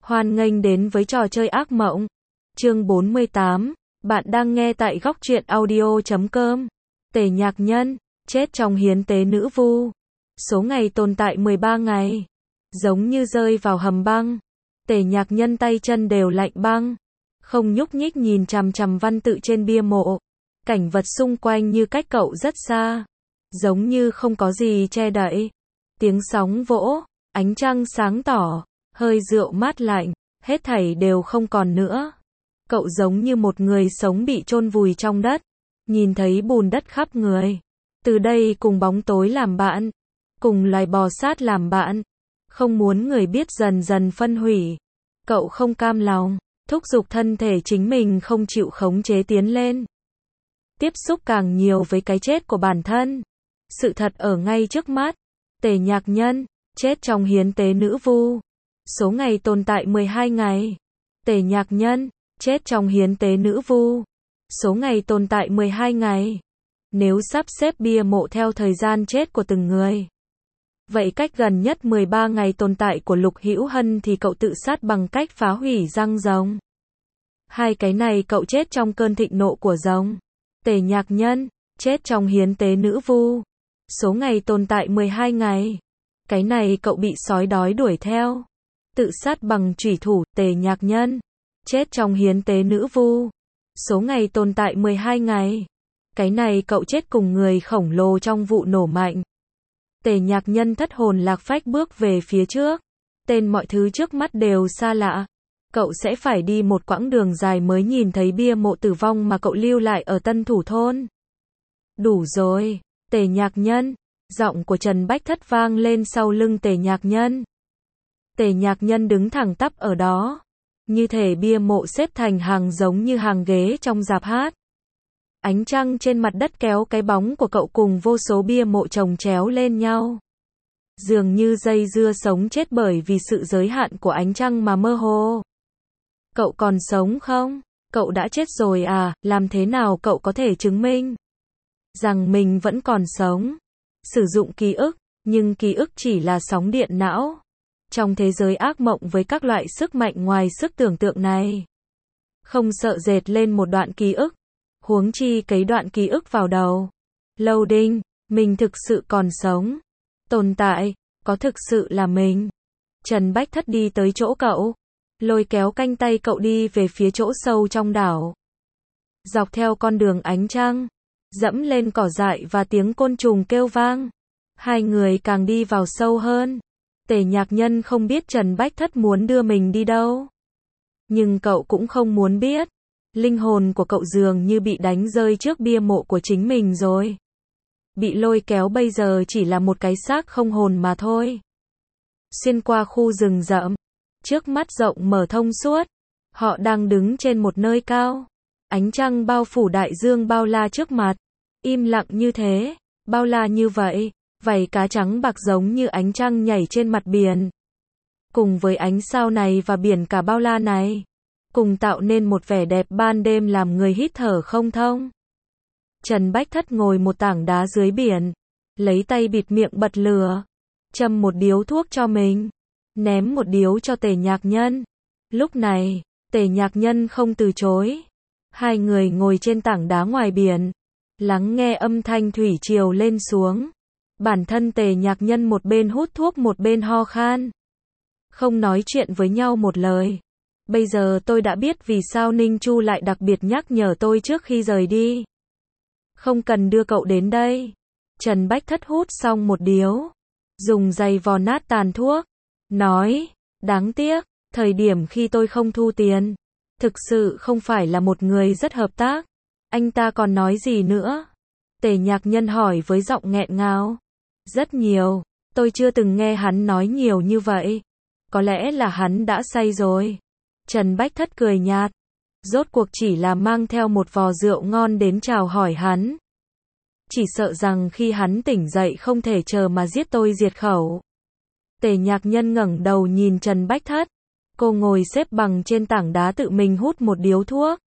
Hoan nghênh đến với trò chơi ác mộng. Chương 48, bạn đang nghe tại góc truyện audio.com. Tề Nhạc Nhân, chết trong hiến tế nữ vu. Số ngày tồn tại 13 ngày. Giống như rơi vào hầm băng. Tề Nhạc Nhân tay chân đều lạnh băng. Không nhúc nhích nhìn chằm chằm văn tự trên bia mộ. Cảnh vật xung quanh như cách cậu rất xa. Giống như không có gì che đậy. Tiếng sóng vỗ, ánh trăng sáng tỏ, hơi rượu mát lạnh, hết thảy đều không còn nữa. Cậu giống như một người sống bị chôn vùi trong đất, nhìn thấy bùn đất khắp người. Từ đây cùng bóng tối làm bạn, cùng loài bò sát làm bạn, không muốn người biết dần dần phân hủy. Cậu không cam lòng, thúc giục thân thể chính mình không chịu khống chế tiến lên. Tiếp xúc càng nhiều với cái chết của bản thân. Sự thật ở ngay trước mắt. Tề Nhạc Nhân, chết trong hiến tế nữ vu. Số ngày tồn tại 12 ngày. Tề Nhạc Nhân, chết trong hiến tế nữ vu. Số ngày tồn tại 12 ngày. Nếu sắp xếp bia mộ theo thời gian chết của từng người, vậy cách gần nhất 13 ngày tồn tại của Lục Hữu Hân thì cậu tự sát bằng cách phá hủy răng rồng. Hai cái này cậu chết trong cơn thịnh nộ của rồng. Tề Nhạc Nhân, chết trong hiến tế nữ vu. Số ngày tồn tại 12 ngày. Cái này cậu bị sói đói đuổi theo. Tự sát bằng chủy thủ. Tề Nhạc Nhân, chết trong hiến tế nữ vu. Số ngày tồn tại 12 ngày. Cái này cậu chết cùng người khổng lồ trong vụ nổ mạnh. Tề Nhạc Nhân thất hồn lạc phách bước về phía trước. Tên mọi thứ trước mắt đều xa lạ. Cậu sẽ phải đi một quãng đường dài mới nhìn thấy bia mộ tử vong mà cậu lưu lại ở Tân Thủ Thôn. Đủ rồi, Tề Nhạc Nhân. Giọng của Trần Bách Thất vang lên sau lưng Tề Nhạc Nhân. Tề Nhạc Nhân đứng thẳng tắp ở đó. Như thể bia mộ xếp thành hàng giống như hàng ghế trong rạp hát. Ánh trăng trên mặt đất kéo cái bóng của cậu cùng vô số bia mộ chồng chéo lên nhau. Dường như dây dưa sống chết bởi vì sự giới hạn của ánh trăng mà mơ hồ. Cậu còn sống không? Cậu đã chết rồi à? Làm thế nào cậu có thể chứng minh rằng mình vẫn còn sống? Sử dụng ký ức, nhưng ký ức chỉ là sóng điện não. Trong thế giới ác mộng với các loại sức mạnh ngoài sức tưởng tượng này, không sợ dệt lên một đoạn ký ức, huống chi cấy đoạn ký ức vào đầu. Loading, mình thực sự còn sống. Tồn tại, có thực sự là mình. Trần Bách Thất đi tới chỗ cậu, lôi kéo cánh tay cậu đi về phía chỗ sâu trong đảo. Dọc theo con đường ánh trăng, dẫm lên cỏ dại và tiếng côn trùng kêu vang. Hai người càng đi vào sâu hơn. Tề Nhạc Nhân không biết Trần Bách Thất muốn đưa mình đi đâu. Nhưng cậu cũng không muốn biết. Linh hồn của cậu dường như bị đánh rơi trước bia mộ của chính mình rồi. Bị lôi kéo bây giờ chỉ là một cái xác không hồn mà thôi. Xuyên qua khu rừng rậm, trước mắt rộng mở thông suốt. Họ đang đứng trên một nơi cao. Ánh trăng bao phủ đại dương bao la trước mặt. Im lặng như thế, bao la như vậy, vảy cá trắng bạc giống như ánh trăng nhảy trên mặt biển. Cùng với ánh sao này và biển cả bao la này, cùng tạo nên một vẻ đẹp ban đêm làm người hít thở không thông. Trần Bách Thất ngồi một tảng đá dưới biển, lấy tay bịt miệng bật lửa, châm một điếu thuốc cho mình, ném một điếu cho Tề Nhạc Nhân. Lúc này, Tề Nhạc Nhân không từ chối. Hai người ngồi trên tảng đá ngoài biển, lắng nghe âm thanh thủy triều lên xuống. Bản thân Tề Nhạc Nhân một bên hút thuốc một bên ho khan. Không nói chuyện với nhau một lời. Bây giờ tôi đã biết vì sao Ninh Chu lại đặc biệt nhắc nhở tôi trước khi rời đi. Không cần đưa cậu đến đây. Trần Bách Thất hút xong một điếu, dùng giày vò nát tàn thuốc, nói, đáng tiếc, thời điểm khi tôi không thu tiền, thực sự không phải là một người rất hợp tác. Anh ta còn nói gì nữa? Tề Nhạc Nhân hỏi với giọng nghẹn ngào. Rất nhiều, tôi chưa từng nghe hắn nói nhiều như vậy. Có lẽ là hắn đã say rồi. Trần Bách Thất cười nhạt. Rốt cuộc chỉ là mang theo một vò rượu ngon đến chào hỏi hắn. Chỉ sợ rằng khi hắn tỉnh dậy không thể chờ mà giết tôi diệt khẩu. Tề Nhạc Nhân ngẩng đầu nhìn Trần Bách Thất. Cô ngồi xếp bằng trên tảng đá tự mình hút một điếu thuốc.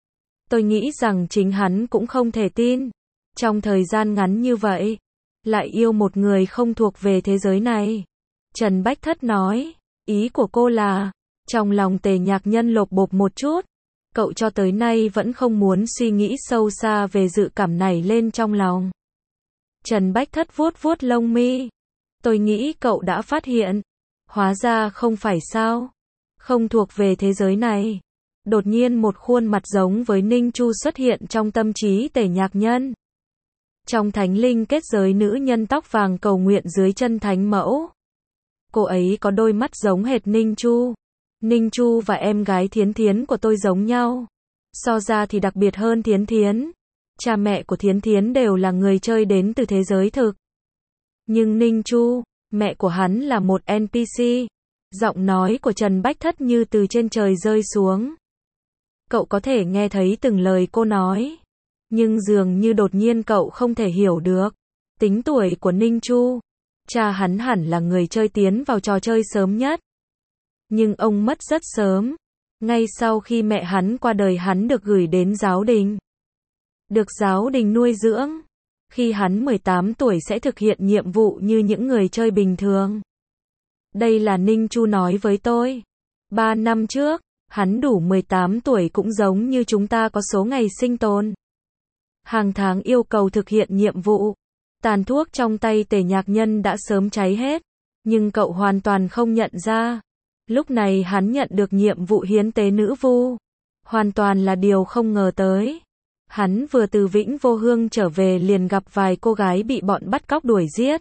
Tôi nghĩ rằng chính hắn cũng không thể tin. Trong thời gian ngắn như vậy, lại yêu một người không thuộc về thế giới này. Trần Bách Thất nói, ý của cô là, Trong lòng Tề Nhạc Nhân lột bột một chút. Cậu cho tới nay vẫn không muốn suy nghĩ sâu xa về dự cảm này lên trong lòng. Trần Bách Thất vuốt vuốt lông mi. Tôi nghĩ cậu đã phát hiện. Hóa ra không phải sao. Không thuộc về thế giới này. Đột nhiên một khuôn mặt giống với Ninh Chu xuất hiện trong tâm trí Tề Nhạc Nhân. Trong thánh linh kết giới nữ nhân tóc vàng cầu nguyện dưới chân thánh mẫu. Cô ấy có đôi mắt giống hệt Ninh Chu. Ninh Chu và em gái Thiến Thiến của tôi giống nhau. So ra thì đặc biệt hơn Thiến Thiến. Cha mẹ của Thiến Thiến đều là người chơi đến từ thế giới thực. Nhưng Ninh Chu, mẹ của hắn là một NPC. Giọng nói của Trần Bách Thất như từ trên trời rơi xuống. Cậu có thể nghe thấy từng lời cô nói. Nhưng dường như đột nhiên cậu không thể hiểu được. Tính tuổi của Ninh Chu. Cha hắn hẳn là người chơi tiến vào trò chơi sớm nhất. Nhưng ông mất rất sớm. Ngay sau khi mẹ hắn qua đời hắn được gửi đến giáo đình. Được giáo đình nuôi dưỡng. Khi hắn 18 tuổi sẽ thực hiện nhiệm vụ như những người chơi bình thường. Đây là Ninh Chu nói với tôi. 3 năm trước, hắn đủ 18 tuổi cũng giống như chúng ta có số ngày sinh tồn. Hàng tháng yêu cầu thực hiện nhiệm vụ. Tàn thuốc trong tay Tề Nhạc Nhân đã sớm cháy hết. Nhưng cậu hoàn toàn không nhận ra. Lúc này hắn nhận được nhiệm vụ hiến tế nữ vu. Hoàn toàn là điều không ngờ tới. Hắn vừa từ Vĩnh Vô Hương trở về liền gặp vài cô gái bị bọn bắt cóc đuổi giết.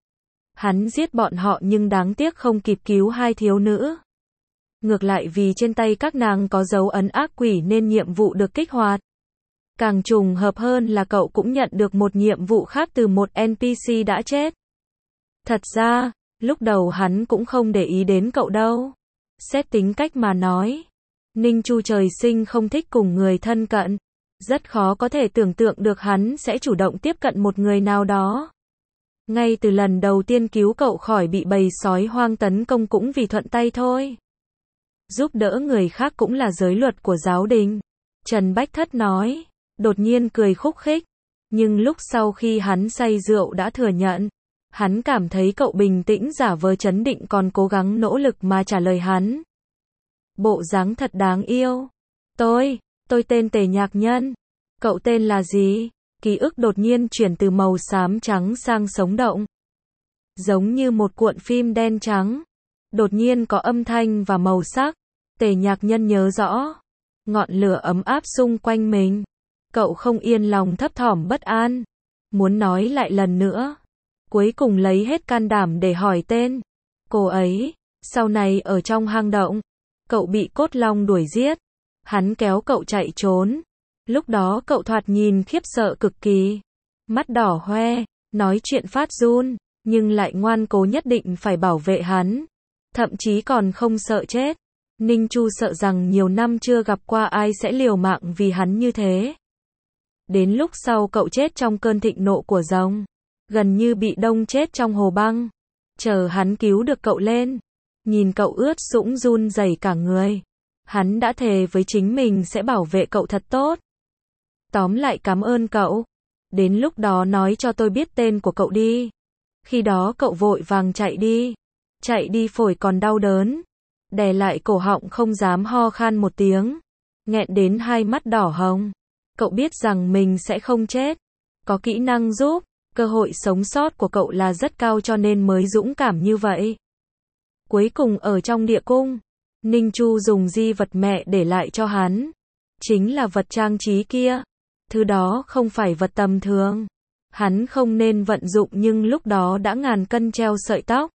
Hắn giết bọn họ nhưng đáng tiếc không kịp cứu hai thiếu nữ. Ngược lại vì trên tay các nàng có dấu ấn ác quỷ nên nhiệm vụ được kích hoạt. Càng trùng hợp hơn là cậu cũng nhận được một nhiệm vụ khác từ một NPC đã chết. Thật ra, lúc đầu hắn cũng không để ý đến cậu đâu. Xét tính cách mà nói, Ninh Chu trời sinh không thích cùng người thân cận. Rất khó có thể tưởng tượng được hắn sẽ chủ động tiếp cận một người nào đó. Ngay từ lần đầu tiên cứu cậu khỏi bị bầy sói hoang tấn công cũng vì thuận tay thôi. Giúp đỡ người khác cũng là giới luật của giáo đình. Trần Bách Thất nói, đột nhiên cười khúc khích. Nhưng lúc sau khi hắn say rượu đã thừa nhận. Hắn cảm thấy cậu bình tĩnh giả vờ trấn định còn cố gắng nỗ lực mà trả lời hắn. Bộ dáng thật đáng yêu. Tôi tên Tề Nhạc Nhân. Cậu tên là gì? Ký ức đột nhiên chuyển từ màu xám trắng sang sống động. Giống như một cuộn phim đen trắng. Đột nhiên có âm thanh và màu sắc. Tề Nhạc Nhân nhớ rõ. Ngọn lửa ấm áp xung quanh mình. Cậu không yên lòng thấp thỏm bất an. Muốn nói lại lần nữa. Cuối cùng lấy hết can đảm để hỏi tên. Cô ấy, sau này ở trong hang động. Cậu bị cốt long đuổi giết. Hắn kéo cậu chạy trốn. Lúc đó cậu thoạt nhìn khiếp sợ cực kỳ. Mắt đỏ hoe, nói chuyện phát run, nhưng lại ngoan cố nhất định phải bảo vệ hắn. Thậm chí còn không sợ chết. Ninh Chu sợ rằng nhiều năm chưa gặp qua ai sẽ liều mạng vì hắn như thế. Đến lúc sau cậu chết trong cơn thịnh nộ của rồng. Gần như bị đông chết trong hồ băng. Chờ hắn cứu được cậu lên. Nhìn cậu ướt sũng run rẩy cả người. Hắn đã thề với chính mình sẽ bảo vệ cậu thật tốt. Tóm lại cảm ơn cậu. Đến lúc đó nói cho tôi biết tên của cậu đi. Khi đó cậu vội vàng chạy đi. Chạy đi phổi còn đau đớn. Đè lại cổ họng không dám ho khan một tiếng. Nghẹn đến hai mắt đỏ hồng. Cậu biết rằng mình sẽ không chết. Có kỹ năng giúp. Cơ hội sống sót của cậu là rất cao cho nên mới dũng cảm như vậy. Cuối cùng ở trong địa cung. Ninh Chu dùng di vật mẹ để lại cho hắn. Chính là vật trang trí kia. Thứ đó không phải vật tầm thường. Hắn không nên vận dụng nhưng lúc đó đã ngàn cân treo sợi tóc.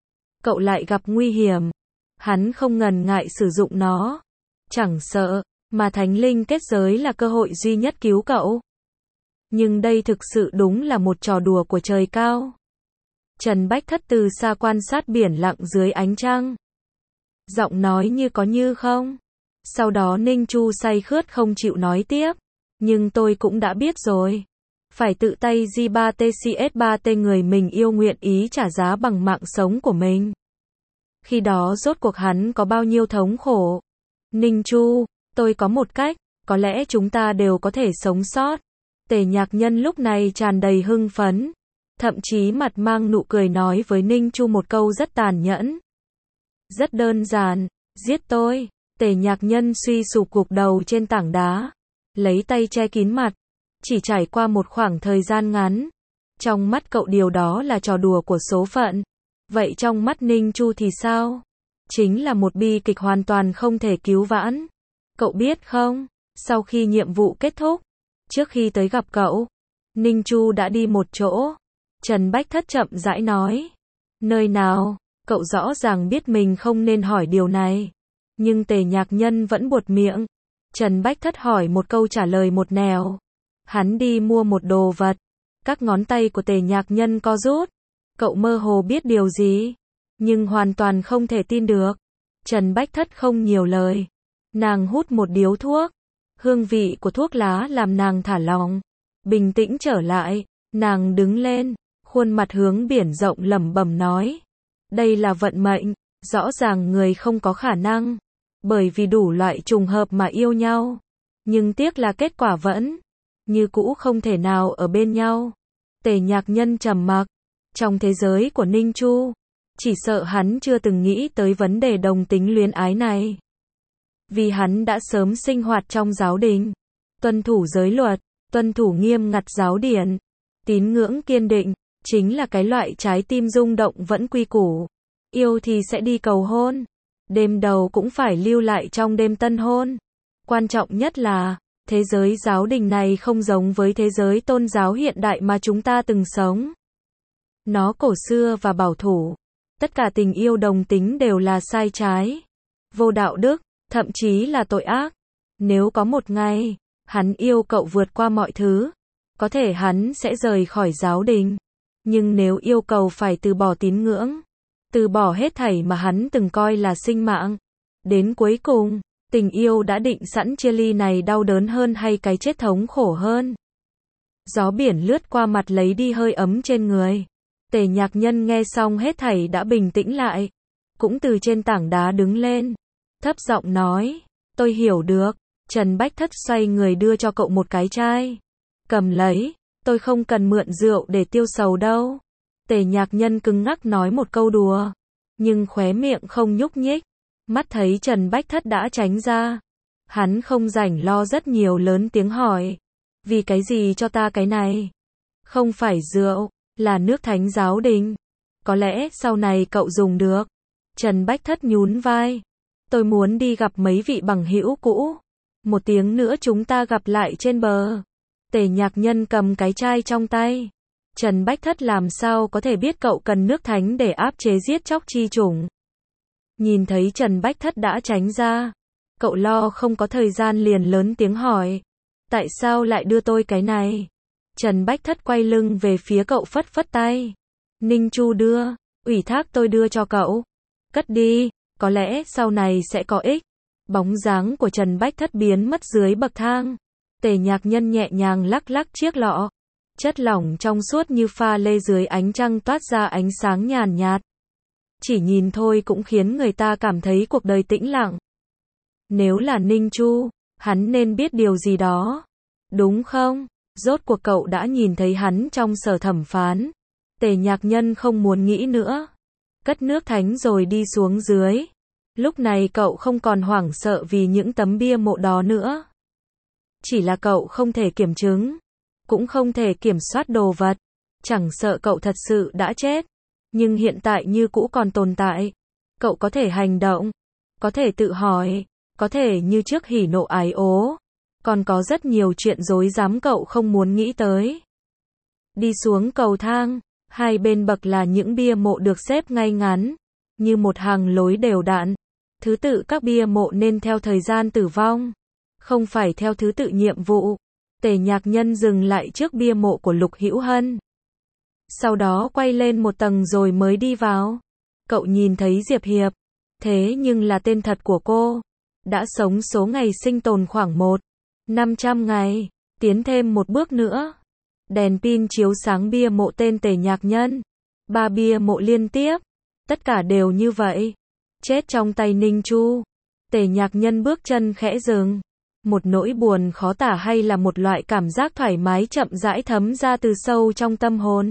Cậu lại gặp nguy hiểm. Hắn không ngần ngại sử dụng nó. Chẳng sợ, mà thánh linh kết giới là cơ hội duy nhất cứu cậu. Nhưng đây thực sự đúng là một trò đùa của trời cao. Trần Bách Thất từ xa quan sát biển lặng dưới ánh trăng. Giọng nói như có như không. Sau đó Ninh Chu say khướt không chịu nói tiếp. Nhưng tôi cũng đã biết rồi. Phải tự tay J3TCS3T người mình yêu nguyện ý trả giá bằng mạng sống của mình. Khi đó rốt cuộc hắn có bao nhiêu thống khổ. Ninh Chu, tôi có một cách, có lẽ chúng ta đều có thể sống sót. Tề Nhạc Nhân lúc này tràn đầy hưng phấn. Thậm chí mặt mang nụ cười nói với Ninh Chu một câu rất tàn nhẫn. Rất đơn giản, Giết tôi. Tề Nhạc Nhân suy sụp gục đầu trên tảng đá, lấy tay che kín mặt. Chỉ trải qua một khoảng thời gian ngắn, trong mắt cậu điều đó là trò đùa của số phận. Vậy trong mắt Ninh Chu thì sao? Chính là một bi kịch hoàn toàn không thể cứu vãn. Cậu biết không, sau khi nhiệm vụ kết thúc, trước khi tới gặp cậu, Ninh Chu đã đi một chỗ. Trần Bách Thất chậm rãi nói. Nơi nào? Cậu rõ ràng biết mình không nên hỏi điều này. Nhưng Tề Nhạc Nhân vẫn buột miệng. Trần Bách Thất hỏi một câu trả lời một nẻo. Hắn đi mua một đồ vật. Các ngón tay của Tề Nhạc Nhân co rút. Cậu mơ hồ biết điều gì, nhưng hoàn toàn không thể tin được. Trần Bách Thất không nhiều lời. Nàng hút một điếu thuốc. Hương vị của thuốc lá làm nàng thả lỏng, bình tĩnh trở lại. Nàng đứng lên, khuôn mặt hướng biển rộng lẩm bẩm nói. Đây là vận mệnh, rõ ràng người không có khả năng, bởi vì đủ loại trùng hợp mà yêu nhau. Nhưng tiếc là kết quả vẫn như cũ không thể nào ở bên nhau. Tề Nhạc Nhân trầm mặc. Trong thế giới của Ninh Chu, chỉ sợ hắn chưa từng nghĩ tới vấn đề đồng tính luyến ái này. Vì hắn đã sớm sinh hoạt trong giáo đình, tuân thủ giới luật, tuân thủ nghiêm ngặt giáo điển. Tín ngưỡng kiên định, chính là cái loại trái tim rung động vẫn quy củ. Yêu thì sẽ đi cầu hôn. Đêm đầu cũng phải lưu lại trong đêm tân hôn. Quan trọng nhất là, thế giới giáo đình này không giống với thế giới tôn giáo hiện đại mà chúng ta từng sống. Nó cổ xưa và bảo thủ. Tất cả tình yêu đồng tính đều là sai trái, vô đạo đức, thậm chí là tội ác. Nếu có một ngày, hắn yêu cậu vượt qua mọi thứ, có thể hắn sẽ rời khỏi giáo đình. Nhưng nếu yêu cầu phải từ bỏ tín ngưỡng, từ bỏ hết thảy mà hắn từng coi là sinh mạng, đến cuối cùng, tình yêu đã định sẵn chia ly này đau đớn hơn hay cái chết thống khổ hơn. Gió biển lướt qua mặt lấy đi hơi ấm trên người. Tề Nhạc Nhân nghe xong hết thảy đã bình tĩnh lại, cũng từ trên tảng đá đứng lên, thấp giọng nói, tôi hiểu được. Trần Bách Thất xoay người đưa cho cậu một cái chai. Cầm lấy, tôi không cần mượn rượu để tiêu sầu đâu. Tề Nhạc Nhân cứng ngắc nói một câu đùa, nhưng khóe miệng không nhúc nhích. Mắt thấy Trần Bách Thất đã tránh ra, hắn không rảnh lo rất nhiều, lớn tiếng hỏi, vì cái gì cho ta cái này? Không phải rượu, là nước thánh giáo đình. Có lẽ sau này cậu dùng được. Trần Bách Thất nhún vai. Tôi muốn đi gặp mấy vị bằng hữu cũ. Một tiếng nữa chúng ta gặp lại trên bờ. Tề Nhạc Nhân cầm cái chai trong tay. Trần Bách Thất làm sao có thể biết cậu cần nước thánh để áp chế giết chóc chi chủng. Nhìn thấy Trần Bách Thất đã tránh ra, cậu lo không có thời gian liền lớn tiếng hỏi. Tại sao lại đưa tôi cái này? Trần Bách Thất quay lưng về phía cậu phất phất tay. Ninh Chu đưa, ủy thác tôi đưa cho cậu. Cất đi, có lẽ sau này sẽ có ích. Bóng dáng của Trần Bách Thất biến mất dưới bậc thang. Tề Nhạc Nhân nhẹ nhàng lắc lắc chiếc lọ. Chất lỏng trong suốt như pha lê dưới ánh trăng toát ra ánh sáng nhàn nhạt. Chỉ nhìn thôi cũng khiến người ta cảm thấy cuộc đời tĩnh lặng. Nếu là Ninh Chu, hắn nên biết điều gì đó. Đúng không? Rốt cuộc cậu đã nhìn thấy hắn trong sở thẩm phán. Tề Nhạc Nhân không muốn nghĩ nữa. Cất nước thánh rồi đi xuống dưới. Lúc này cậu không còn hoảng sợ vì những tấm bia mộ đó nữa. Chỉ là cậu không thể kiểm chứng, cũng không thể kiểm soát đồ vật. Chẳng sợ cậu thật sự đã chết, nhưng hiện tại như cũ còn tồn tại. Cậu có thể hành động, có thể tự hỏi, có thể như trước hỉ nộ ái ố. Còn có rất nhiều chuyện rối rắm cậu không muốn nghĩ tới. Đi xuống cầu thang, hai bên bậc là những bia mộ được xếp ngay ngắn, như một hàng lối đều đặn. Thứ tự các bia mộ nên theo thời gian tử vong, không phải theo thứ tự nhiệm vụ. Tề Nhạc Nhân dừng lại trước bia mộ của Lục Hữu Hân. Sau đó quay lên một tầng rồi mới đi vào. Cậu nhìn thấy Diệp Hiệp, thế nhưng là tên thật của cô. Đã sống số ngày sinh tồn khoảng 500 ngày, tiến thêm một bước nữa. Đèn pin chiếu sáng bia mộ tên Tề Nhạc Nhân. 3 bia mộ liên tiếp, tất cả đều như vậy. Chết trong tay Ninh Chu. Tề Nhạc Nhân bước chân khẽ dừng. Một nỗi buồn khó tả hay là một loại cảm giác thoải mái chậm rãi thấm ra từ sâu trong tâm hồn.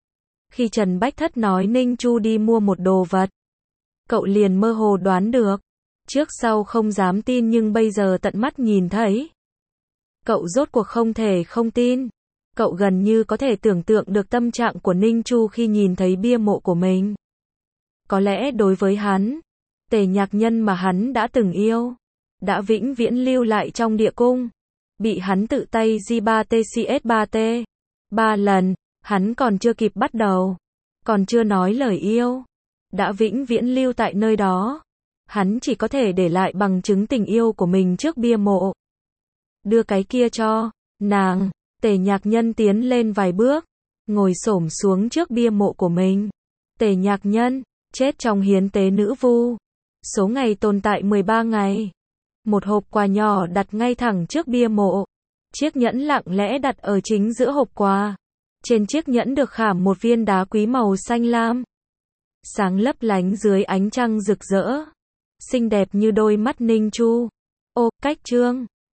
Khi Trần Bách Thất nói Ninh Chu đi mua một đồ vật, cậu liền mơ hồ đoán được. Trước sau không dám tin nhưng bây giờ tận mắt nhìn thấy. Cậu rốt cuộc không thể không tin. Cậu gần như có thể tưởng tượng được tâm trạng của Ninh Chu khi nhìn thấy bia mộ của mình. Có lẽ đối với hắn, Tề Nhạc Nhân mà hắn đã từng yêu, đã vĩnh viễn lưu lại trong địa cung. Bị hắn tự tay J3TCS3T. 3 lần, hắn còn chưa kịp bắt đầu. Còn chưa nói lời yêu. Đã vĩnh viễn lưu tại nơi đó. Hắn chỉ có thể để lại bằng chứng tình yêu của mình trước bia mộ. Đưa cái kia cho nàng. Tề Nhạc Nhân tiến lên vài bước, ngồi xổm xuống trước bia mộ của mình. Tề Nhạc Nhân, chết trong hiến tế nữ vu. Số ngày tồn tại 13 ngày. Một hộp quà nhỏ đặt ngay thẳng trước bia mộ. Chiếc nhẫn lặng lẽ đặt ở chính giữa hộp quà. Trên chiếc nhẫn được khảm một viên đá quý màu xanh lam. Sáng lấp lánh dưới ánh trăng rực rỡ. Xinh đẹp như đôi mắt Ninh Chu. Ô, cách chương.